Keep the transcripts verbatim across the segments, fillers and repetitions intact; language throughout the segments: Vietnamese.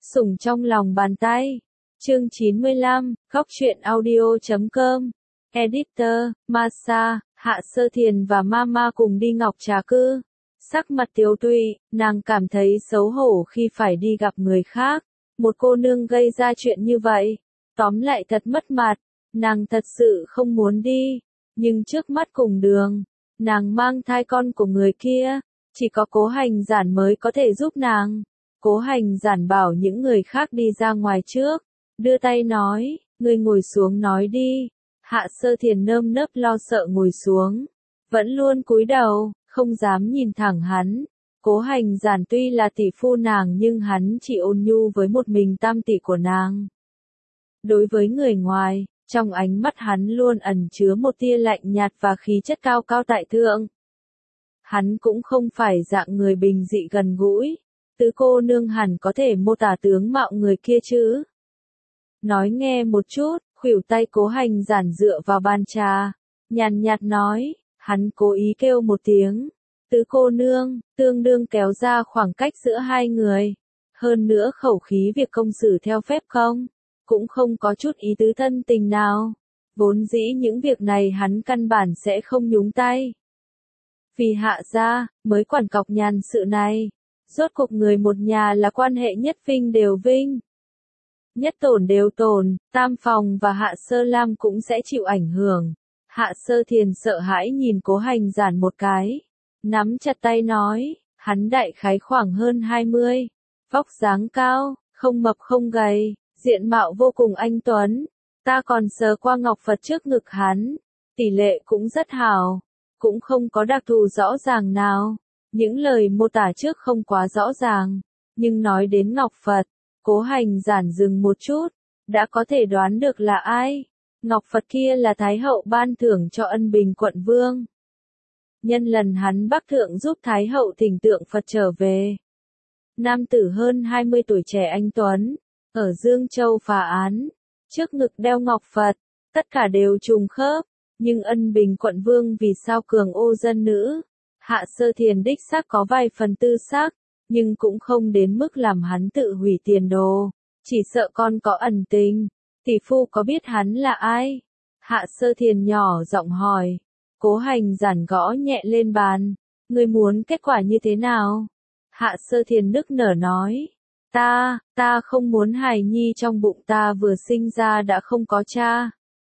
Sủng trong lòng bàn tay. Chương chín mươi lăm, Góc truyện audio chấm com. Editor, Masa, Hạ Sơ Thiền và Mama cùng đi Ngọc Trà Cư. Sắc mặt tiếu tụy, nàng cảm thấy xấu hổ khi phải đi gặp người khác. Một cô nương gây ra chuyện như vậy. Tóm lại thật mất mặt. Nàng thật sự không muốn đi. Nhưng trước mắt cùng đường, nàng mang thai con của người kia. Chỉ có Cố Hành Giản mới có thể giúp nàng. Cố Hành Giản bảo những người khác đi ra ngoài trước. Đưa tay nói, ngươi ngồi xuống nói đi. Hạ Sơ Thiền nơm nớp lo sợ ngồi xuống. Vẫn luôn cúi đầu, không dám nhìn thẳng hắn. Cố Hành Giản tuy là tỷ phu nàng nhưng hắn chỉ ôn nhu với một mình tam tỷ của nàng. Đối với người ngoài, trong ánh mắt hắn luôn ẩn chứa một tia lạnh nhạt và khí chất cao cao tại thượng. Hắn cũng không phải dạng người bình dị gần gũi. Tứ cô nương hẳn có thể mô tả tướng mạo người kia chứ. Nói nghe một chút, khuỷu tay Cố Hành Giản dựa vào bàn trà. Nhàn nhạt nói, hắn cố ý kêu một tiếng. Tứ cô nương, tương đương kéo ra khoảng cách giữa hai người. Hơn nữa khẩu khí việc công xử theo phép không. Cũng không có chút ý tứ thân tình nào. Vốn dĩ những việc này hắn căn bản sẽ không nhúng tay. Vì Hạ gia, mới quản cọc nhàn sự này. Rốt cuộc người một nhà là quan hệ nhất vinh đều vinh. Nhất tổn đều tổn, Tam Phòng và Hạ Sơ Lam cũng sẽ chịu ảnh hưởng. Hạ Sơ Thiền sợ hãi nhìn Cố Hành Giản một cái. Nắm chặt tay nói, hắn đại khái khoảng hơn hai mươi. Vóc dáng cao, không mập không gầy, diện mạo vô cùng anh tuấn. Ta còn sờ qua ngọc Phật trước ngực hắn. Tỷ lệ cũng rất hảo. Cũng không có đặc thù rõ ràng nào. Những lời mô tả trước không quá rõ ràng. Nhưng nói đến ngọc Phật, Cố Hành Giản dừng một chút. Đã có thể đoán được là ai. Ngọc Phật kia là Thái Hậu ban thưởng cho Ân Bình quận vương. Nhân lần hắn Bắc Thượng giúp Thái Hậu thỉnh tượng Phật trở về. Nam tử hơn hai mươi tuổi trẻ anh tuấn. Ở Dương Châu phá án. Trước ngực đeo ngọc Phật. Tất cả đều trùng khớp. Nhưng Ân Bình quận vương vì sao cường ô dân nữ. Hạ Sơ Thiền đích xác có vài phần tư xác. Nhưng cũng không đến mức làm hắn tự hủy tiền đồ. Chỉ sợ con có ẩn tình. Tỷ phu có biết hắn là ai? Hạ Sơ Thiền nhỏ giọng hỏi. Cố Hành Giản gõ nhẹ lên bàn. Ngươi muốn kết quả như thế nào? Hạ Sơ Thiền nức nở nói. Ta, ta không muốn hài nhi trong bụng ta vừa sinh ra đã không có cha.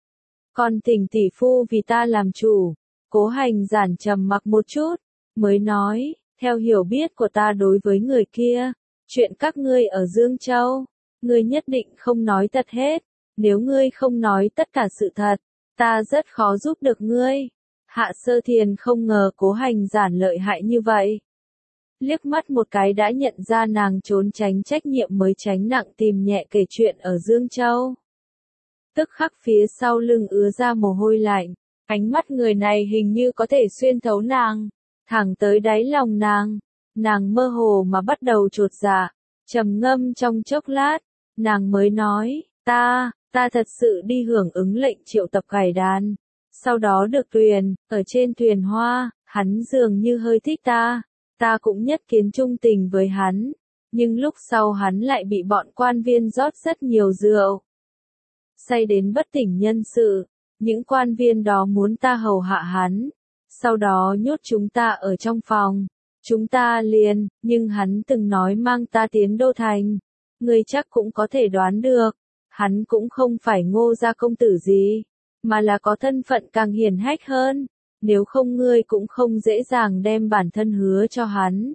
Con thỉnh tỷ phu vì ta làm chủ. Cố Hành Giản trầm mặc một chút. Mới nói, theo hiểu biết của ta đối với người kia. Chuyện các ngươi ở Dương Châu. Ngươi nhất định không nói thật hết. Nếu ngươi không nói tất cả sự thật, ta rất khó giúp được ngươi. Hạ Sơ Thiền không ngờ Cố Hành Giản lợi hại như vậy. Liếc mắt một cái đã nhận ra nàng trốn tránh trách nhiệm mới tránh nặng tìm nhẹ kể chuyện ở Dương Châu. Tức khắc phía sau lưng ứa ra mồ hôi lạnh, ánh mắt người này hình như có thể xuyên thấu nàng, thẳng tới đáy lòng nàng. Nàng mơ hồ mà bắt đầu chột dạ, trầm ngâm trong chốc lát, nàng mới nói, ta, ta thật sự đi hưởng ứng lệnh triệu tập cải đàn. Sau đó được thuyền, ở trên thuyền hoa, hắn dường như hơi thích ta. Ta cũng nhất kiến trung tình với hắn. Nhưng lúc sau hắn lại bị bọn quan viên rót rất nhiều rượu. Say đến bất tỉnh nhân sự. Những quan viên đó muốn ta hầu hạ hắn. Sau đó nhốt chúng ta ở trong phòng. Chúng ta liền, nhưng hắn từng nói mang ta tiến đô thành. Ngươi chắc cũng có thể đoán được. Hắn cũng không phải Ngô gia công tử gì. Mà là có thân phận càng hiển hách hơn. Nếu không ngươi cũng không dễ dàng đem bản thân hứa cho hắn.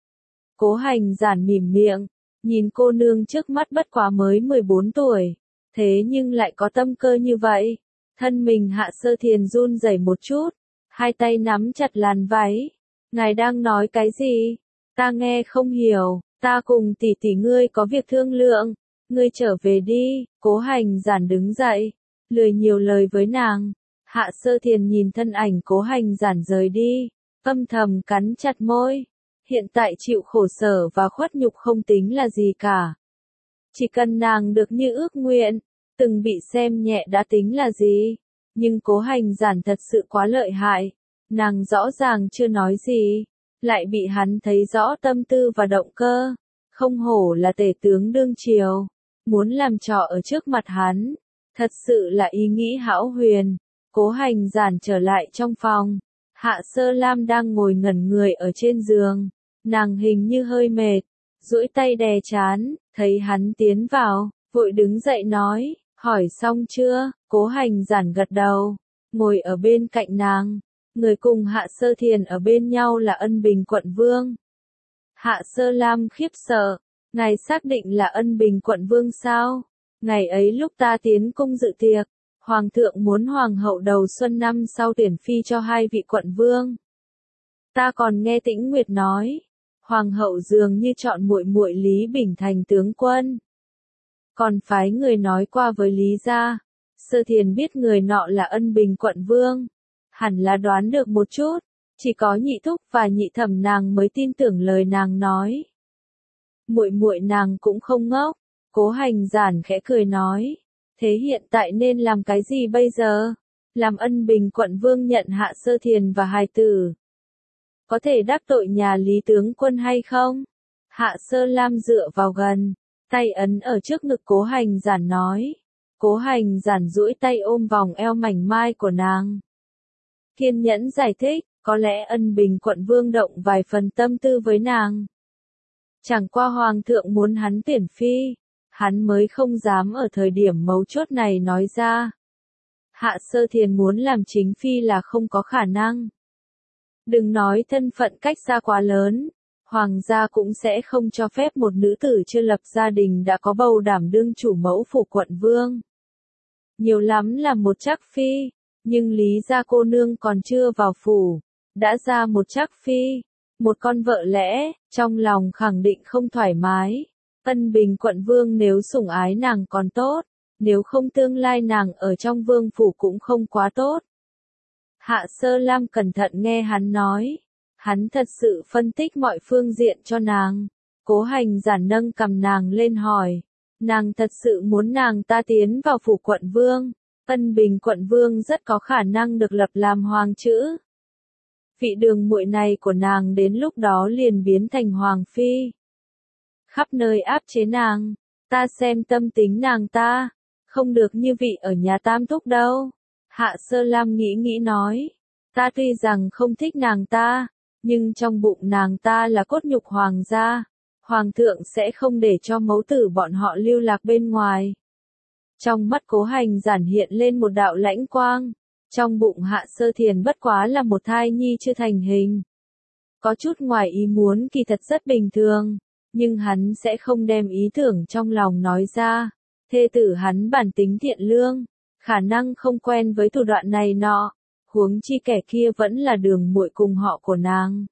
Cố Hành Giản mỉm miệng, nhìn cô nương trước mắt bất quá mới mười bốn tuổi, thế nhưng lại có tâm cơ như vậy. Thân mình Hạ Sơ Thiền run rẩy một chút, hai tay nắm chặt làn váy. Ngài đang nói cái gì? Ta nghe không hiểu, ta cùng tỷ tỷ ngươi có việc thương lượng, ngươi trở về đi. Cố Hành Giản đứng dậy, lười nhiều lời với nàng. Hạ Sơ Thiền nhìn thân ảnh Cố Hành Giản rời đi, âm thầm cắn chặt môi. Hiện tại chịu khổ sở và khuất nhục không tính là gì cả. Chỉ cần nàng được như ước nguyện, từng bị xem nhẹ đã tính là gì. Nhưng Cố Hành Giản thật sự quá lợi hại. Nàng rõ ràng chưa nói gì, lại bị hắn thấy rõ tâm tư và động cơ. không hổ là tể tướng đương triều, muốn làm trò ở trước mặt hắn, thật sự là ý nghĩ hão huyền. Cố Hành Giản trở lại trong phòng, Hạ Sơ Lam đang ngồi ngẩn người ở trên giường, nàng hình như hơi mệt, duỗi tay đè trán, thấy hắn tiến vào, vội đứng dậy nói, hỏi xong chưa? Cố Hành Giản gật đầu, ngồi ở bên cạnh nàng, người cùng Hạ Sơ Thiền ở bên nhau là Ân Bình quận vương. Hạ Sơ Lam khiếp sợ, ngài xác định là Ân Bình quận vương sao? Ngày ấy lúc ta tiến cung dự tiệc, Hoàng thượng muốn Hoàng hậu đầu xuân năm sau tuyển phi cho hai vị quận vương. Ta còn nghe Tĩnh Nguyệt nói, Hoàng hậu dường như chọn muội muội Lý Bình thành tướng quân. Còn phái người nói qua với Lý gia, Sơ Thiền biết người nọ là Ân Bình quận vương, hẳn là đoán được một chút, chỉ có nhị thúc và nhị thẩm nàng mới tin tưởng lời nàng nói. Muội muội nàng cũng không ngốc, Cố Hành Giản khẽ cười nói, thế hiện tại nên làm cái gì bây giờ? Làm Ân Bình quận vương nhận Hạ Sơ Thiền và hài tử. Có thể đắc tội nhà Lý tướng quân hay không? Hạ Sơ Lam dựa vào gần, tay ấn ở trước ngực Cố Hành Giản nói. Cố Hành Giản duỗi tay ôm vòng eo mảnh mai của nàng. Kiên nhẫn giải thích, có lẽ Ân Bình quận vương động vài phần tâm tư với nàng. Chẳng qua Hoàng thượng muốn hắn tuyển phi, hắn mới không dám ở thời điểm mấu chốt này nói ra. Hạ Sơ Thiền muốn làm chính phi là không có khả năng. Đừng nói thân phận cách xa quá lớn, Hoàng gia cũng sẽ không cho phép một nữ tử chưa lập gia đình đã có bầu đảm đương chủ mẫu phủ quận vương. Nhiều lắm là một trác phi, nhưng Lý gia cô nương còn chưa vào phủ, đã ra một trác phi, một con vợ lẽ, trong lòng khẳng định không thoải mái. Ân Bình quận vương nếu sủng ái nàng còn tốt, nếu không tương lai nàng ở trong vương phủ cũng không quá tốt. Hạ Sơ Lam cẩn thận nghe hắn nói, hắn thật sự phân tích mọi phương diện cho nàng. Cố Hành Giản nâng cầm nàng lên hỏi, nàng thật sự muốn nàng ta tiến vào phủ quận vương, Ân Bình quận vương rất có khả năng được lập làm hoàng chữ. Vị đường muội này của nàng đến lúc đó liền biến thành hoàng phi. Khắp nơi áp chế nàng, ta xem tâm tính nàng ta, không được như vị ở nhà Tam Thúc đâu. Hạ Sơ Lam nghĩ nghĩ nói, ta tuy rằng không thích nàng ta, nhưng trong bụng nàng ta là cốt nhục hoàng gia, Hoàng thượng sẽ không để cho mẫu tử bọn họ lưu lạc bên ngoài. Trong mắt Cố Hành Giản hiện lên một đạo lãnh quang, trong bụng Hạ Sơ Thiền bất quá là một thai nhi chưa thành hình. Có chút ngoài ý muốn kỳ thật rất bình thường, nhưng hắn sẽ không đem ý tưởng trong lòng nói ra. Thê tử hắn bản tính thiện lương, khả năng không quen với thủ đoạn này nọ, huống chi kẻ kia vẫn là đường muội cùng họ của nàng.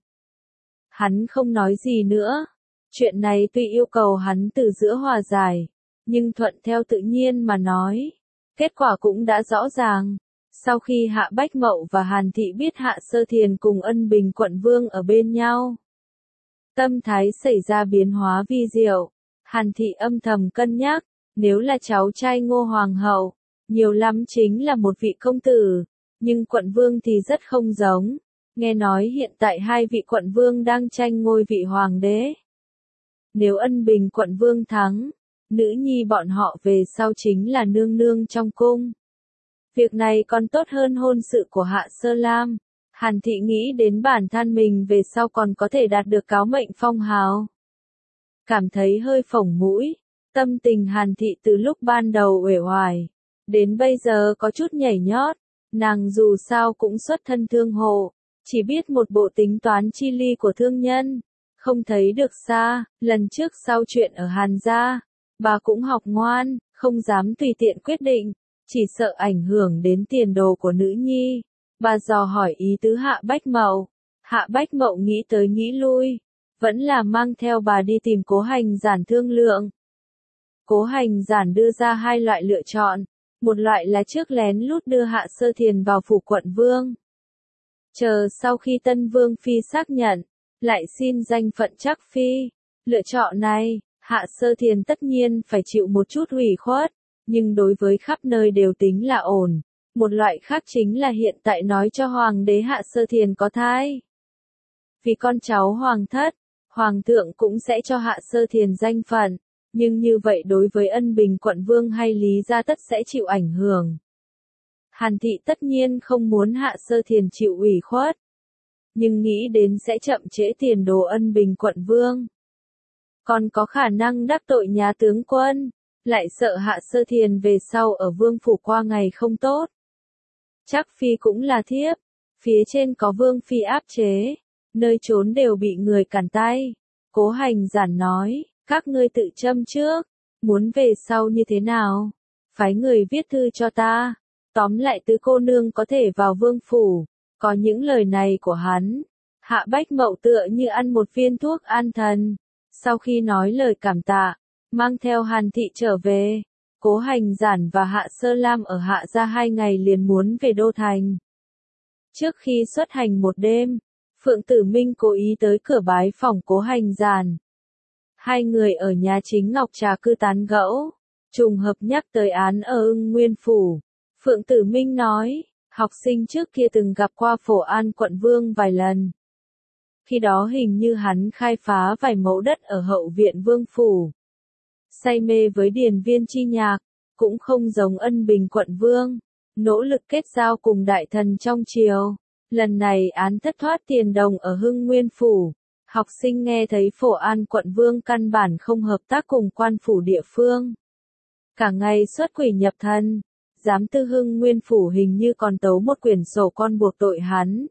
Hắn không nói gì nữa, chuyện này tuy yêu cầu hắn từ giữa hòa giải, nhưng thuận theo tự nhiên mà nói, kết quả cũng đã rõ ràng. Sau khi Hạ Bách Mậu và Hàn Thị biết Hạ Sơ Thiền cùng Ân Bình quận vương ở bên nhau, tâm thái xảy ra biến hóa vi diệu. Hàn Thị âm thầm cân nhắc, nếu là cháu trai Ngô Hoàng hậu, nhiều lắm chính là một vị công tử, nhưng quận vương thì rất không giống. Nghe nói hiện tại hai vị quận vương đang tranh ngôi vị hoàng đế. Nếu Ân Bình quận vương thắng, nữ nhi bọn họ về sau chính là nương nương trong cung. Việc này còn tốt hơn hôn sự của Hạ Sơ Lam. Hàn Thị nghĩ đến bản thân mình về sau còn có thể đạt được cáo mệnh phong hào. Cảm thấy hơi phồng mũi, tâm tình Hàn Thị từ lúc ban đầu uể oải, đến bây giờ có chút nhảy nhót. Nàng dù sao cũng xuất thân thương hộ, chỉ biết một bộ tính toán chi ly của thương nhân, không thấy được xa. Lần trước sau chuyện ở Hàn gia, bà cũng học ngoan, không dám tùy tiện quyết định, chỉ sợ ảnh hưởng đến tiền đồ của nữ nhi. Bà dò hỏi ý tứ Hạ Bách Mậu. Hạ Bách Mậu nghĩ tới nghĩ lui, vẫn là mang theo bà đi tìm Cố Hành Giản thương lượng. Cố Hành Giản đưa ra hai loại lựa chọn, một loại là trước lén lút đưa Hạ Sơ Thiền vào phủ quận vương. Chờ sau khi Tân Vương Phi xác nhận, lại xin danh phận trác phi. Lựa chọn này, Hạ Sơ Thiền tất nhiên phải chịu một chút ủy khuất, nhưng đối với khắp nơi đều tính là ổn. Một loại khác chính là hiện tại nói cho Hoàng đế Hạ Sơ Thiền có thai. Vì con cháu Hoàng thất, Hoàng thượng cũng sẽ cho Hạ Sơ Thiền danh phận, nhưng như vậy đối với Ân Bình quận vương hay Lý gia tất sẽ chịu ảnh hưởng. Hàn thị tất nhiên không muốn Hạ Sơ Thiền chịu ủy khuất, nhưng nghĩ đến sẽ chậm trễ tiền đồ Ân Bình quận vương. Còn có khả năng đắc tội nhà tướng quân, lại sợ Hạ Sơ Thiền về sau ở vương phủ qua ngày không tốt. Chắc phi cũng là thiếp, phía trên có vương phi áp chế, nơi trốn đều bị người cản tay. Cố Hành Giản nói, các ngươi tự châm trước, muốn về sau như thế nào? Phái người viết thư cho ta. Tóm lại tứ cô nương có thể vào vương phủ. Có những lời này của hắn, Hạ Bách Mậu tựa như ăn một viên thuốc an thần. Sau khi nói lời cảm tạ, mang theo Hàn thị trở về. Cố Hành Giản và Hạ Sơ Lam ở Hạ gia hai ngày liền muốn về Đô Thành. Trước khi xuất hành một đêm, Phượng Tử Minh cố ý tới cửa bái phòng Cố Hành Giản. Hai người ở nhà chính Ngọc Trà cư tán gẫu, trùng hợp nhắc tới án ở Ưng Nguyên phủ. Phượng Tử Minh nói, học sinh trước kia từng gặp qua Phổ An quận vương vài lần. Khi đó hình như hắn khai phá vài mẫu đất ở hậu viện vương phủ. Say mê với điền viên chi nhạc, cũng không giống Ân Bình quận vương, nỗ lực kết giao cùng đại thần trong triều. Lần này án thất thoát tiền đồng ở Hưng Nguyên phủ. Học sinh nghe thấy Phổ An quận vương căn bản không hợp tác cùng quan phủ địa phương. Cả ngày xuất quỷ nhập thần, giám tư Hưng Nguyên phủ hình như còn tấu một quyển sổ con buộc tội hắn.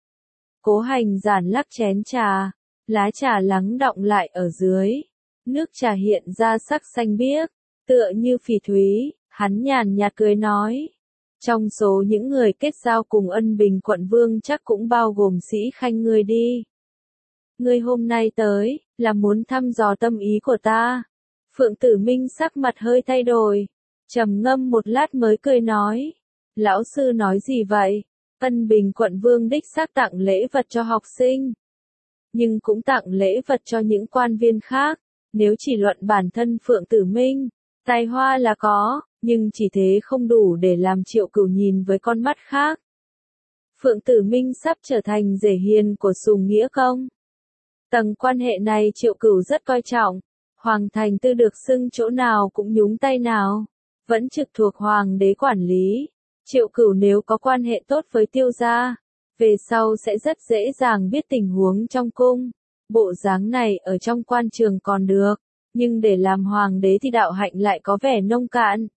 Cố Hành Giản lắc chén trà, lá trà lắng đọng lại ở dưới. Nước trà hiện ra sắc xanh biếc, tựa như phỉ thúy, hắn nhàn nhạt cười nói. Trong số những người kết giao cùng Ân Bình quận vương chắc cũng bao gồm Sĩ Khanh ngươi đi. Ngươi hôm nay tới, là muốn thăm dò tâm ý của ta. Phượng Tử Minh sắc mặt hơi thay đổi, trầm ngâm một lát mới cười nói. Lão sư nói gì vậy? Ân Bình quận vương đích xác tặng lễ vật cho học sinh, nhưng cũng tặng lễ vật cho những quan viên khác. Nếu chỉ luận bản thân Phượng Tử Minh, tài hoa là có, nhưng chỉ thế không đủ để làm Triệu Cửu nhìn với con mắt khác. Phượng Tử Minh sắp trở thành rể hiền của Sùng Nghĩa Công. Tầng quan hệ này Triệu Cửu rất coi trọng. Hoàng thành tư được xưng chỗ nào cũng nhúng tay nào, vẫn trực thuộc hoàng đế quản lý. Triệu Cửu nếu có quan hệ tốt với Tiêu gia, về sau sẽ rất dễ dàng biết tình huống trong cung. Bộ dáng này ở trong quan trường còn được, nhưng để làm hoàng đế thì đạo hạnh lại có vẻ nông cạn.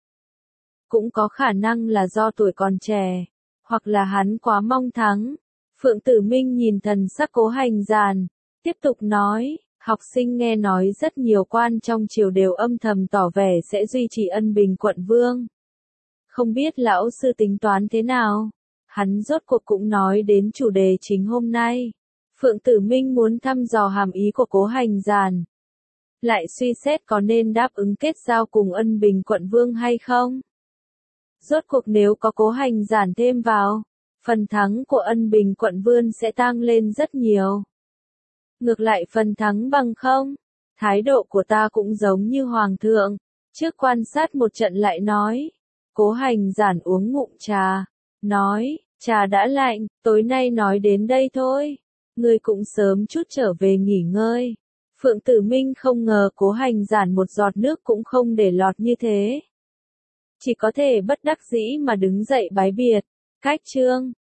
Cũng có khả năng là do tuổi còn trẻ, hoặc là hắn quá mong thắng. Phượng Tử Minh nhìn thần sắc Cố Hành Giản, tiếp tục nói, học sinh nghe nói rất nhiều quan trong triều đều âm thầm tỏ vẻ sẽ duy trì Ân Bình quận vương. Không biết lão sư tính toán thế nào? Hắn rốt cuộc cũng nói đến chủ đề chính hôm nay. Phượng Tử Minh muốn thăm dò hàm ý của Cố Hành Giản, lại suy xét có nên đáp ứng kết giao cùng Ân Bình quận vương hay không. Rốt cuộc nếu có Cố Hành Giản thêm vào, phần thắng của Ân Bình quận vương sẽ tăng lên rất nhiều. Ngược lại phần thắng bằng không, thái độ của ta cũng giống như hoàng thượng. Trước quan sát một trận lại nói. Cố Hành Giản uống ngụm trà, nói, trà đã lạnh, tối nay nói đến đây thôi. Ngươi cũng sớm chút trở về nghỉ ngơi. Phượng Tử Minh không ngờ Cố Hành Giản một giọt nước cũng không để lọt như thế. Chỉ có thể bất đắc dĩ mà đứng dậy bái biệt. Cách chương